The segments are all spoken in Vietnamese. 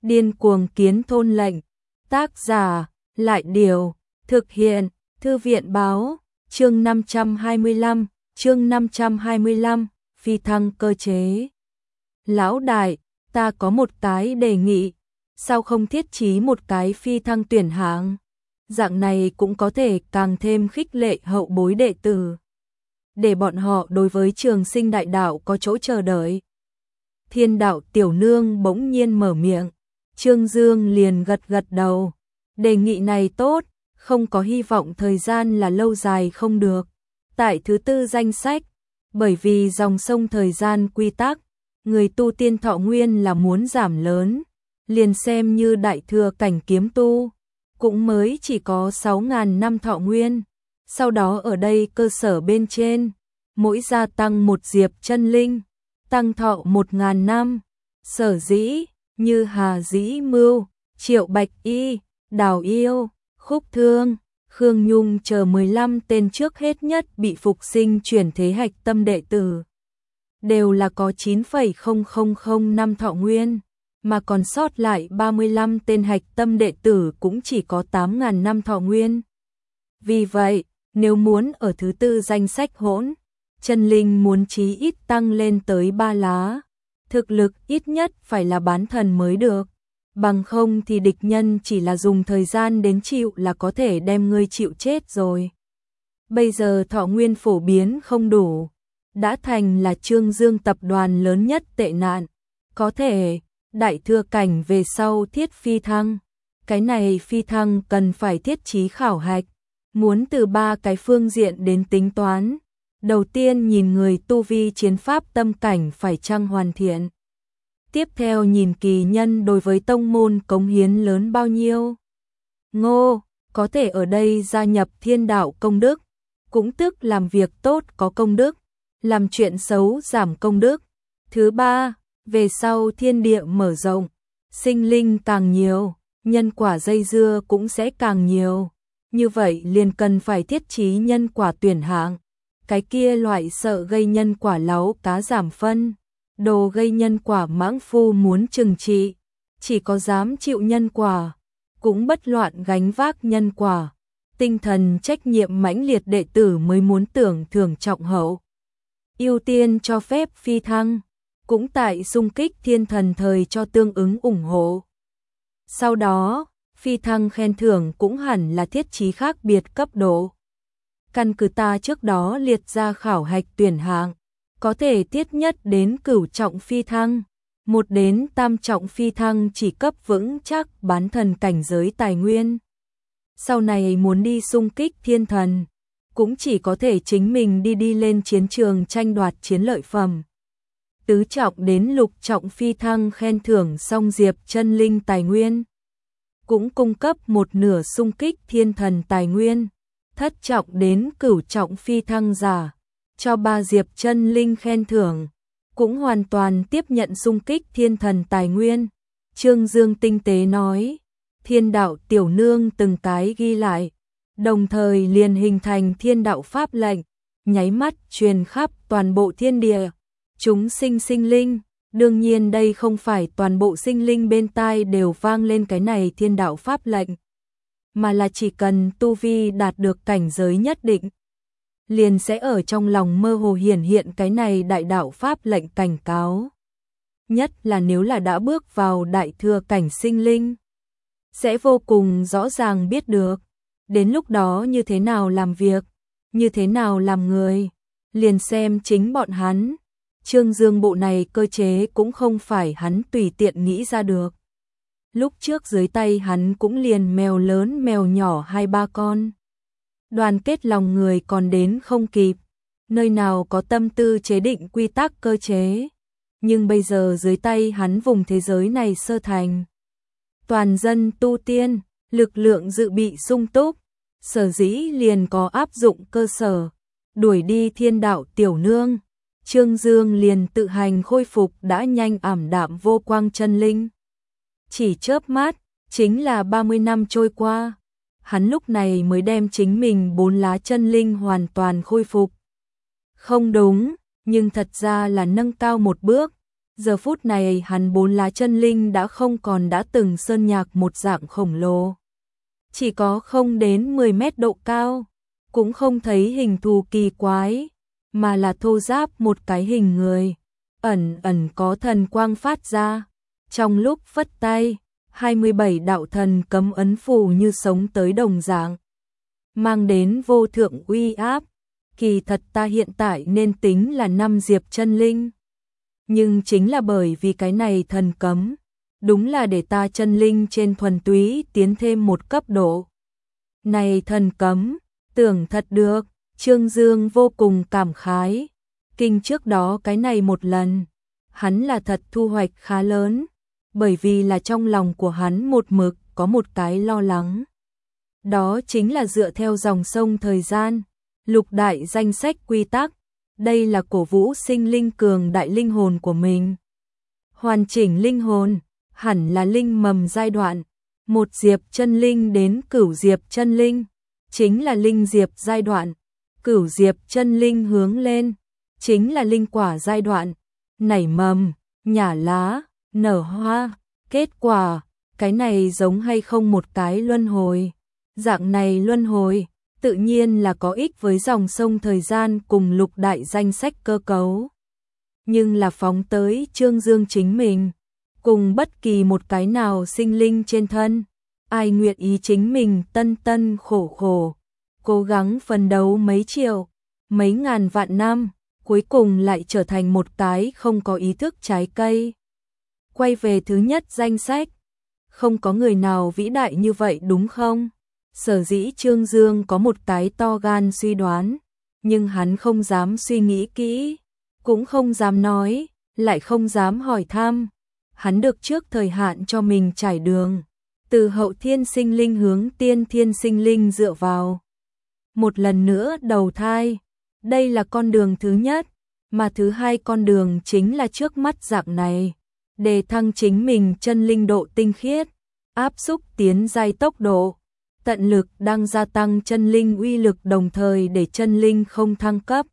Điên cuồng kiến thôn lệnh. Tác giả, Lại Điều, thực hiện, Thư viện báo, chương 525, phi thăng cơ chế. Lão đại, ta có một cái đề nghị, sao không thiết trí một cái phi thăng tuyển hạng? Dạng này cũng có thể càng thêm khích lệ hậu bối đệ tử, để bọn họ đối với trường sinh đại đạo có chỗ chờ đợi. Thiên đạo tiểu nương bỗng nhiên mở miệng, Trương Dương liền gật gật đầu. Đề nghị này tốt, không có hy vọng thời gian là lâu dài không được. Tại thứ tư danh sách, bởi vì dòng sông thời gian quy tắc, người tu tiên thọ nguyên là muốn giảm lớn, liền xem như đại thừa cảnh kiếm tu, cũng mới chỉ có 6.000 năm thọ nguyên. Sau đó ở đây cơ sở bên trên, mỗi gia tăng một diệp chân linh, tăng thọ 1.000 năm. Sở dĩ, như Hà Dĩ Mưu, Triệu Bạch Y, Đào Yêu, Khúc Thương, Khương Nhung chờ 15 tên trước hết nhất bị phục sinh chuyển thế hạch tâm đệ tử, đều là có 9,000 năm thọ nguyên, mà còn sót lại 35 tên hạch tâm đệ tử cũng chỉ có 8.000 năm thọ nguyên. Vì vậy, nếu muốn ở thứ tư danh sách hỗn, chân linh muốn chí ít tăng lên tới 3 lá, thực lực ít nhất phải là bán thần mới được, bằng không thì địch nhân chỉ là dùng thời gian đến chịu là có thể đem ngươi chịu chết rồi. Bây giờ thọ nguyên phổ biến không đủ, đã thành là Trương Dương tập đoàn lớn nhất tệ nạn. Có thể, đại thừa cảnh về sau thiết phi thăng, cái này phi thăng cần phải thiết trí khảo hạch, muốn từ 3 cái phương diện đến tính toán. Đầu tiên nhìn người tu vi chiến pháp tâm cảnh phải chăng hoàn thiện. Tiếp theo nhìn kỳ nhân đối với tông môn cống hiến lớn bao nhiêu. Ngô, có thể ở đây gia nhập thiên đạo công đức, cũng tức làm việc tốt có công đức, làm chuyện xấu giảm công đức. Thứ ba, về sau thiên địa mở rộng, sinh linh càng nhiều, nhân quả dây dưa cũng sẽ càng nhiều. Như vậy liền cần phải thiết trí nhân quả tuyển hạng. Cái kia loại sợ gây nhân quả láu cá giảm phân, đồ gây nhân quả mãng phu muốn trừng trị, chỉ có dám chịu nhân quả, cũng bất loạn gánh vác nhân quả, tinh thần trách nhiệm mãnh liệt đệ tử mới muốn tưởng thưởng trọng hậu. Ưu tiên cho phép phi thăng, cũng tại xung kích thiên thần thời cho tương ứng ủng hộ. Sau đó, phi thăng khen thưởng cũng hẳn là thiết trí khác biệt cấp độ. Căn cứ ta trước đó liệt ra khảo hạch tuyển hạng, có thể tiết nhất đến cửu trọng phi thăng, 1 đến tam trọng phi thăng chỉ cấp vững chắc bán thần cảnh giới tài nguyên. Sau này muốn đi xung kích thiên thần, cũng chỉ có thể chính mình đi lên chiến trường tranh đoạt chiến lợi phẩm. Tứ trọng đến lục trọng phi thăng khen thưởng song diệp chân linh tài nguyên, cũng cung cấp 1/2 xung kích thiên thần tài nguyên. Thất trọng đến cửu trọng phi thăng giả, cho 3 diệp chân linh khen thưởng, cũng hoàn toàn tiếp nhận xung kích thiên thần tài nguyên. Trương Dương tinh tế nói, thiên đạo tiểu nương từng cái ghi lại, đồng thời liền hình thành thiên đạo pháp lệnh, nháy mắt truyền khắp toàn bộ thiên địa. Chúng sinh sinh linh, đương nhiên đây không phải toàn bộ sinh linh bên tai đều vang lên cái này thiên đạo pháp lệnh, mà là chỉ cần tu vi đạt được cảnh giới nhất định, liền sẽ ở trong lòng mơ hồ hiển hiện cái này đại đạo pháp lệnh cảnh cáo. Nhất là nếu là đã bước vào đại thừa cảnh sinh linh, sẽ vô cùng rõ ràng biết được, đến lúc đó như thế nào làm việc, như thế nào làm người, liền xem chính bọn hắn. Trương Dương bộ này cơ chế cũng không phải hắn tùy tiện nghĩ ra được. Lúc trước dưới tay hắn cũng liền mèo lớn mèo nhỏ 2-3 con. Đoàn kết lòng người còn đến không kịp, nơi nào có tâm tư chế định quy tắc cơ chế. Nhưng bây giờ dưới tay hắn vùng thế giới này sơ thành. Toàn dân tu tiên, lực lượng dự bị sung túc, sở dĩ liền có áp dụng cơ sở, đuổi đi thiên đạo tiểu nương. Trương Dương liền tự hành khôi phục đã nhanh ảm đạm vô quang chân linh. Chỉ chớp mắt, chính là 30 năm trôi qua, hắn lúc này mới đem chính mình 4 lá chân linh hoàn toàn khôi phục. Không đúng, nhưng thật ra là nâng cao một bước, Giờ phút này hắn 4 lá chân linh đã không còn đã từng sơn nhạc một dạng khổng lồ. Chỉ có không đến 10 mét độ cao, cũng không thấy hình thù kỳ quái, mà là thô ráp một cái hình người, ẩn ẩn có thần quang phát ra. Trong lúc phất tay, 27 đạo thần cấm ấn phù như sống tới đồng dạng, mang đến vô thượng uy áp. Kỳ thật ta hiện tại nên tính là 5 diệp chân linh. Nhưng chính là bởi vì cái này thần cấm, đúng là để ta chân linh trên thuần túy tiến thêm một cấp độ. Này thần cấm, tưởng thật được, Trương Dương vô cùng cảm khái. Kinh trước đó cái này một lần, hắn là thật thu hoạch khá lớn, bởi vì là trong lòng của hắn một mực có một cái lo lắng. Đó chính là dựa theo dòng sông thời gian, lục đại danh sách quy tắc, đây là cổ vũ sinh linh cường đại linh hồn của mình. Hoàn chỉnh linh hồn, hẳn là linh mầm giai đoạn, 1 diệp chân linh đến cửu diệp chân linh, chính là linh diệp giai đoạn, cửu diệp chân linh hướng lên, chính là linh quả giai đoạn, nảy mầm, nhả lá, nở hoa, kết quả, cái này giống hay không một cái luân hồi. Dạng này luân hồi, tự nhiên là có ích với dòng sông thời gian cùng lục đại danh sách cơ cấu. Nhưng là phóng tới Trương Dương chính mình, cùng bất kỳ một cái nào sinh linh trên thân, ai nguyện ý chính mình tân tân khổ khổ, cố gắng phấn đấu mấy triệu, mấy ngàn vạn năm, cuối cùng lại trở thành một cái không có ý thức trái cây. Quay về thứ nhất danh sách, không có người nào vĩ đại như vậy đúng không? Sở dĩ Trương Dương có một cái to gan suy đoán, nhưng hắn không dám suy nghĩ kỹ, cũng không dám nói, lại không dám hỏi thăm. Hắn được trước thời hạn cho mình trải đường, từ hậu thiên sinh linh hướng tiên thiên sinh linh dựa vào. Một lần nữa đầu thai, đây là con đường thứ nhất, mà thứ hai con đường chính là trước mắt dạng này. Đề thăng chính mình chân linh độ tinh khiết, áp xúc tiến giai tốc độ, tận lực đang gia tăng chân linh uy lực đồng thời để chân linh không thăng cấp.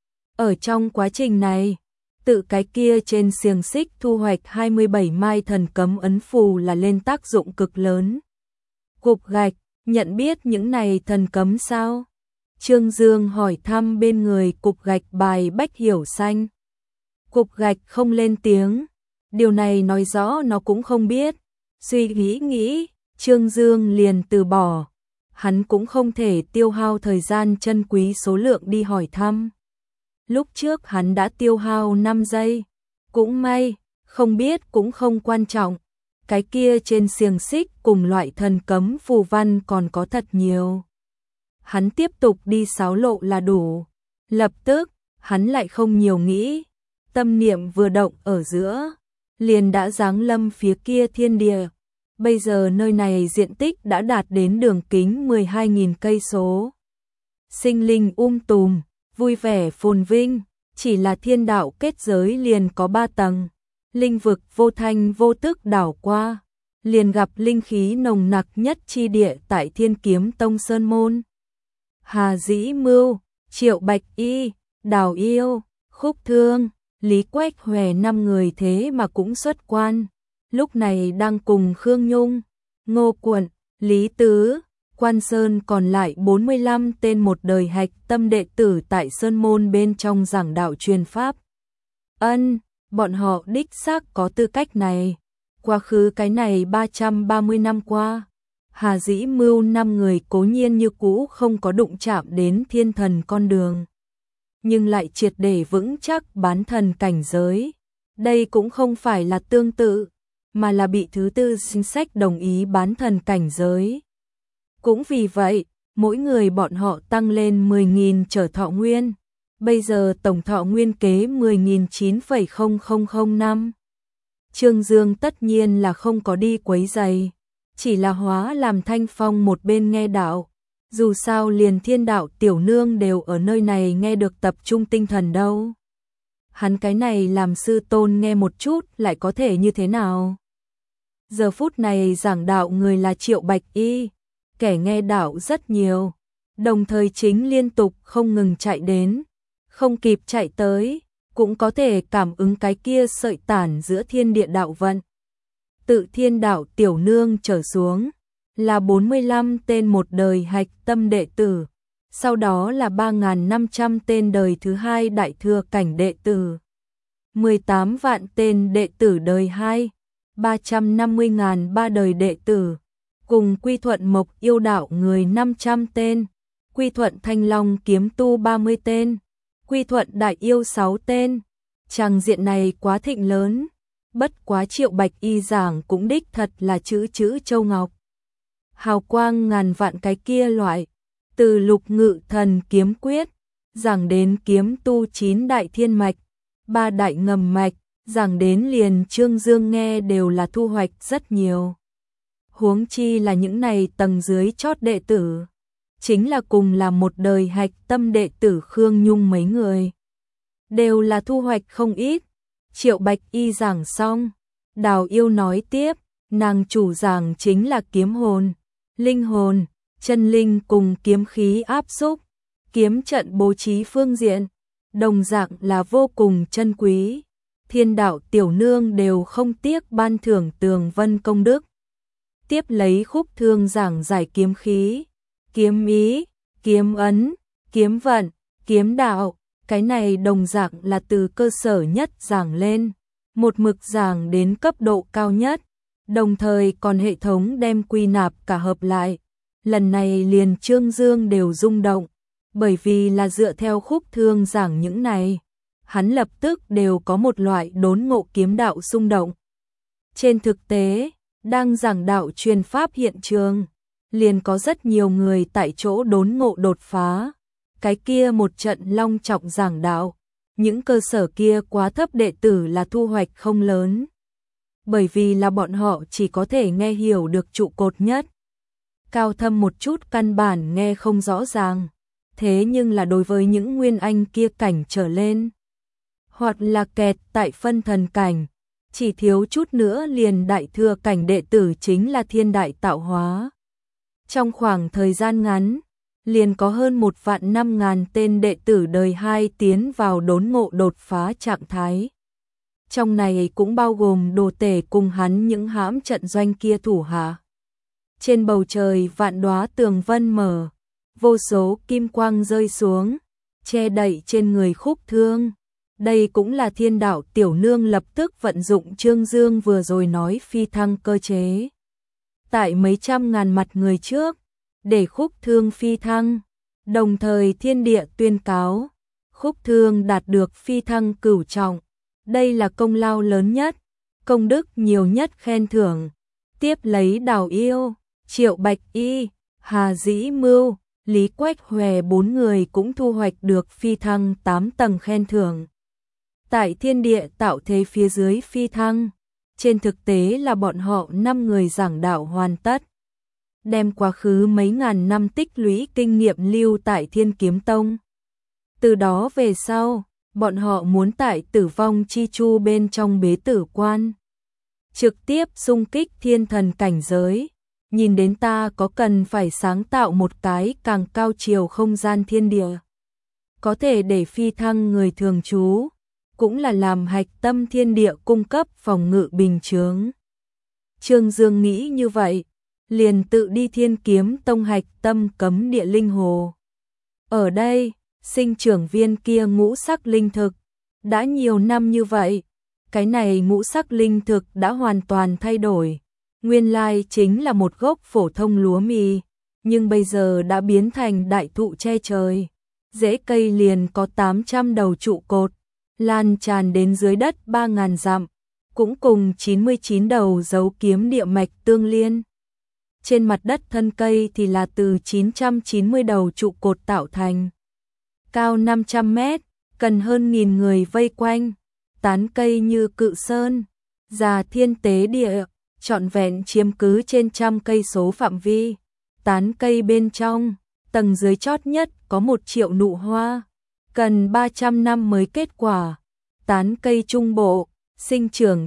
Ở trong quá trình này, tự cái kia trên xiềng xích thu hoạch 27 mai thần cấm ấn phù là lên tác dụng cực lớn. Cục gạch, nhận biết những này thần cấm sao? Trương Dương hỏi thăm bên người cục gạch bài bách hiểu xanh. Cục gạch không lên tiếng, điều này nói rõ nó cũng không biết. Suy nghĩ, Trương Dương liền từ bỏ. Hắn cũng không thể tiêu hao thời gian chân quý số lượng đi hỏi thăm. Lúc trước hắn đã tiêu hao 5 giây. Cũng may, không biết cũng không quan trọng. Cái kia trên xiềng xích cùng loại thần cấm phù văn còn có thật nhiều. Hắn tiếp tục đi xáo lộ là đủ. Lập tức, hắn lại không nhiều nghĩ. Tâm niệm vừa động ở giữa, liền đã giáng lâm phía kia thiên địa. Bây giờ nơi này diện tích đã đạt đến đường kính 12.000 cây số. Sinh linh tùm, vui vẻ phồn vinh, chỉ là thiên đạo kết giới liền có 3 tầng. Linh vực vô thanh vô tức đảo qua, liền gặp linh khí nồng nặc nhất chi địa tại Thiên Kiếm Tông Sơn Môn. Hà Dĩ Mưu, Triệu Bạch Y, Đào Yêu, Khúc Thương, Lý Quách Hòe 5 người thế mà cũng xuất quan. Lúc này đang cùng Khương Nhung, Ngô Quận, Lý Tứ, Quan Sơn còn lại 45 tên một đời hạch tâm đệ tử tại Sơn Môn bên trong giảng đạo truyền pháp. Bọn họ đích xác có tư cách này. Quá khứ cái này 330 năm qua, Hà Dĩ Mưu 5 người cố nhiên như cũ không có đụng chạm đến thiên thần con đường, nhưng lại triệt để vững chắc bán thần cảnh giới. Đây cũng không phải là tương tự, mà là bị thứ tư chính sách đồng ý bán thần cảnh giới. Cũng vì vậy, mỗi người bọn họ tăng lên 10.000 trở thọ nguyên. Bây giờ tổng thọ nguyên kế 10.9,00 năm. Trương Dương tất nhiên là không có đi quấy giày, chỉ là hóa làm thanh phong một bên nghe đạo. Dù sao liền thiên đạo tiểu nương đều ở nơi này nghe được tập trung tinh thần đâu. Hắn cái này làm sư tôn nghe một chút lại có thể như thế nào? Giờ phút này giảng đạo người là Triệu Bạch Y, kẻ nghe đạo rất nhiều, đồng thời chính liên tục không ngừng chạy đến, không kịp chạy tới, cũng có thể cảm ứng cái kia sợi tản giữa thiên địa đạo vận. Tự Thiên Đạo Tiểu Nương trở xuống, là 45 tên một đời hạch tâm đệ tử, sau đó là 3.500 tên đời thứ hai đại thừa cảnh đệ tử, 18 vạn tên đệ tử đời 2, 350.000 ba đời đệ tử, cùng Quy Thuận Mộc Yêu Đạo người 500 tên, Quy Thuận Thanh Long Kiếm Tu 30 tên, Quy Thuận Đại Yêu 6 tên. Tràng diện này quá thịnh lớn, bất quá Triệu Bạch Y giảng cũng đích thật là chữ châu ngọc. Hào quang ngàn vạn cái kia loại, từ Lục Ngự Thần Kiếm Quyết, giảng đến Kiếm Tu 9 đại thiên mạch, 3 đại ngầm mạch, giảng đến liền Trương Dương nghe đều là thu hoạch rất nhiều. Huống chi là những này tầng dưới chót đệ tử, chính là cùng là một đời hạch tâm đệ tử Khương Nhung mấy người, đều là thu hoạch không ít. Triệu Bạch Y giảng xong, Đào Yêu nói tiếp, nàng chủ giảng chính là kiếm hồn, linh hồn, chân linh cùng kiếm khí áp xúc, kiếm trận bố trí phương diện, đồng dạng là vô cùng chân quý. Thiên Đạo Tiểu Nương đều không tiếc ban thưởng Tường Vân công đức. Tiếp lấy Khúc Thương giảng giải kiếm khí, kiếm ý, kiếm ấn, kiếm vận, kiếm đạo, cái này đồng dạng là từ cơ sở nhất giảng lên, một mực giảng đến cấp độ cao nhất, đồng thời còn hệ thống đem quy nạp cả hợp lại. Lần này liền Trương Dương đều rung động, bởi vì là dựa theo Khúc Thương giảng những này, hắn lập tức đều có một loại đốn ngộ kiếm đạo xung động. Trên thực tế, đang giảng đạo truyền pháp hiện trường, liền có rất nhiều người tại chỗ đốn ngộ đột phá. Cái kia một trận long trọng giảng đạo, những cơ sở kia quá thấp đệ tử là thu hoạch không lớn. Bởi vì là bọn họ chỉ có thể nghe hiểu được trụ cột nhất. Cao thâm một chút căn bản nghe không rõ ràng. Thế nhưng là đối với những nguyên anh kia cảnh trở lên, hoặc là kẹt tại phân thần cảnh, chỉ thiếu chút nữa liền đại thừa cảnh đệ tử chính là thiên đại tạo hóa. Trong khoảng thời gian ngắn, liền có hơn 1.500.000 tên đệ tử đời 2 tiến vào đốn ngộ đột phá trạng thái. Trong này cũng bao gồm Đồ Tể cùng hắn những hãm trận doanh kia thủ hạ. Trên bầu trời vạn đóa tường vân mở, vô số kim quang rơi xuống, che đậy trên người Khúc Thương. Đây cũng là Thiên Đạo Tiểu Nương lập tức vận dụng Trương Dương vừa rồi nói phi thăng cơ chế. Tại mấy trăm ngàn mặt người trước, để Khúc Thương phi thăng, đồng thời thiên địa tuyên cáo, Khúc Thương đạt được phi thăng cửu trọng. Đây là công lao lớn nhất, công đức nhiều nhất khen thưởng. Tiếp lấy Đào Yêu, Triệu Bạch Y, Hà Dĩ Mưu, Lý Quách Hòe 4 người cũng thu hoạch được phi thăng 8 tầng khen thưởng. Tại thiên địa tạo thế phía dưới phi thăng, trên thực tế là bọn họ 5 người giảng đạo hoàn tất. Đem quá khứ mấy ngàn năm tích lũy kinh nghiệm lưu tại Thiên Kiếm Tông. Từ đó về sau, bọn họ muốn tại Tử Vong Chi Chu bên trong bế tử quan, trực tiếp xung kích thiên thần cảnh giới. Nhìn đến ta có cần phải sáng tạo một cái càng cao chiều không gian thiên địa, có thể để phi thăng người thường trú, cũng là làm hạch tâm thiên địa cung cấp phòng ngự bình chướng. Trương Dương nghĩ như vậy, liền tự đi Thiên Kiếm Tông hạch tâm cấm địa linh hồ. Ở đây, sinh trưởng viên kia ngũ sắc linh thực, đã nhiều năm như vậy, cái này ngũ sắc linh thực đã hoàn toàn thay đổi. Nguyên lai chính là một gốc phổ thông lúa mì, nhưng bây giờ đã biến thành đại thụ che trời. Rễ cây liền có 800 đầu trụ cột, lan tràn đến dưới đất 3.000 dặm, cũng cùng 99 đầu dấu kiếm địa mạch tương liên. Trên mặt đất thân cây thì là từ 990 đầu trụ cột tạo thành. Cao 500 mét, cần hơn 1.000 người vây quanh, tán cây như cự sơn, già thiên tế địa, trọn vẹn chiếm cứ trên 100 cây số phạm vi. Tán cây bên trong, tầng dưới chót nhất có 1 triệu nụ hoa, cần 300 năm mới kết quả. Tán cây trung bộ, sinh trưởng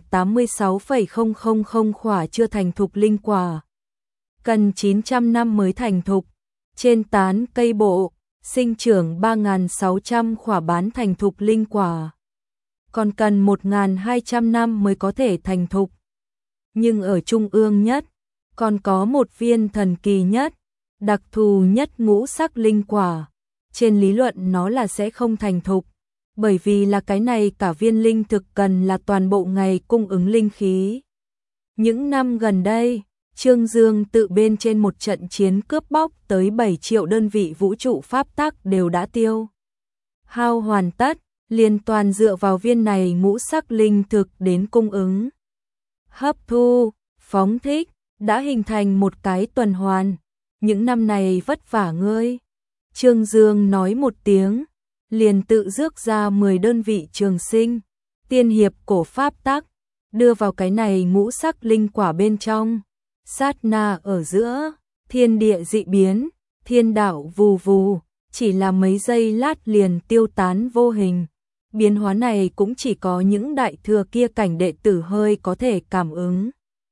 86,000 khỏa chưa thành thục linh quả, cần 900 năm mới thành thục. Trên tán cây bộ, sinh trưởng 3.600 khỏa bán thành thục linh quả, còn cần 1200 năm mới có thể thành thục. Nhưng ở trung ương nhất, còn có một viên thần kỳ nhất, đặc thù nhất ngũ sắc linh quả. Trên lý luận nó là sẽ không thành thục, bởi vì là cái này cả viên linh thực cần là toàn bộ ngày cung ứng linh khí. Những năm gần đây, Trương Dương tự bên trên một trận chiến cướp bóc tới 7 triệu đơn vị vũ trụ pháp tắc đều đã tiêu hao hoàn tất, liền toàn dựa vào viên này ngũ sắc linh thực đến cung ứng. Hấp thu, phóng thích, đã hình thành một cái tuần hoàn. Những năm này vất vả ngươi. Trương Dương nói một tiếng, liền tự rước ra 10 đơn vị trường sinh, tiên hiệp cổ pháp tắc, đưa vào cái này ngũ sắc linh quả bên trong. Sát na ở giữa, thiên địa dị biến, thiên đạo vù vù, chỉ là mấy giây lát liền tiêu tán vô hình. Biến hóa này cũng chỉ có những đại thừa kia cảnh đệ tử hơi có thể cảm ứng.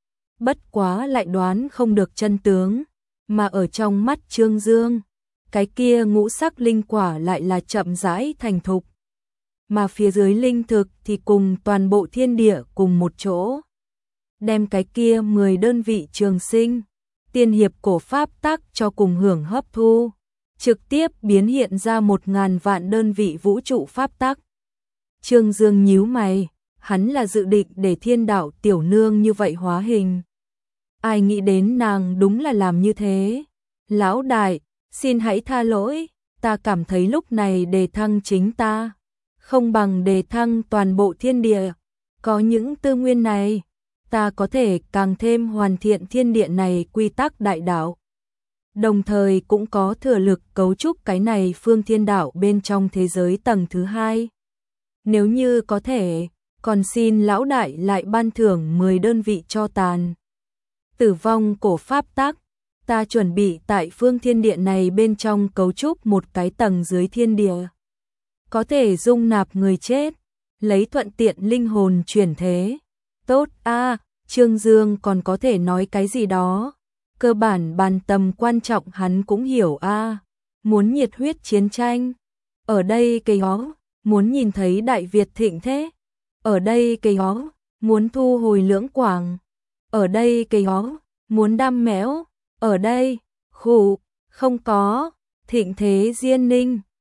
Bất quá lại đoán không được chân tướng, mà ở trong mắt Trương Dương, cái kia ngũ sắc linh quả lại là chậm rãi thành thục. Mà phía dưới linh thực thì cùng toàn bộ thiên địa cùng một chỗ. Đem cái kia 10 đơn vị trường sinh, tiên hiệp cổ pháp tắc cho cùng hưởng hấp thu, trực tiếp biến hiện ra 1000 vạn đơn vị vũ trụ pháp tắc. Trương Dương nhíu mày, hắn là dự định để thiên đạo tiểu nương như vậy hóa hình. Ai nghĩ đến nàng đúng là làm như thế. Lão đại, xin hãy tha lỗi, ta cảm thấy lúc này đề thăng chính ta, không bằng đề thăng toàn bộ thiên địa. Có những tư nguyên này, ta có thể càng thêm hoàn thiện thiên địa này quy tắc đại đạo. Đồng thời cũng có thừa lực cấu trúc cái này phương thiên đạo bên trong thế giới tầng thứ 2. Nếu như có thể, còn xin lão đại lại ban thưởng 10 đơn vị cho tàn. Tử vong cổ pháp tắc, ta chuẩn bị tại phương thiên địa này bên trong cấu trúc một cái tầng dưới thiên địa. Có thể dung nạp người chết, lấy thuận tiện linh hồn chuyển thế. Tốt a, Trương Dương còn có thể nói cái gì đó. Cơ bản bàn tầm quan trọng hắn cũng hiểu a. Muốn nhiệt huyết chiến tranh. Ở đây cây hó, muốn nhìn thấy Đại Việt thịnh thế. Ở đây cây hó, muốn thu hồi Lưỡng Quảng. Ở đây cây hó, muốn đam mẽo. Ở đây, khủ, không có, thịnh thế Diên Ninh.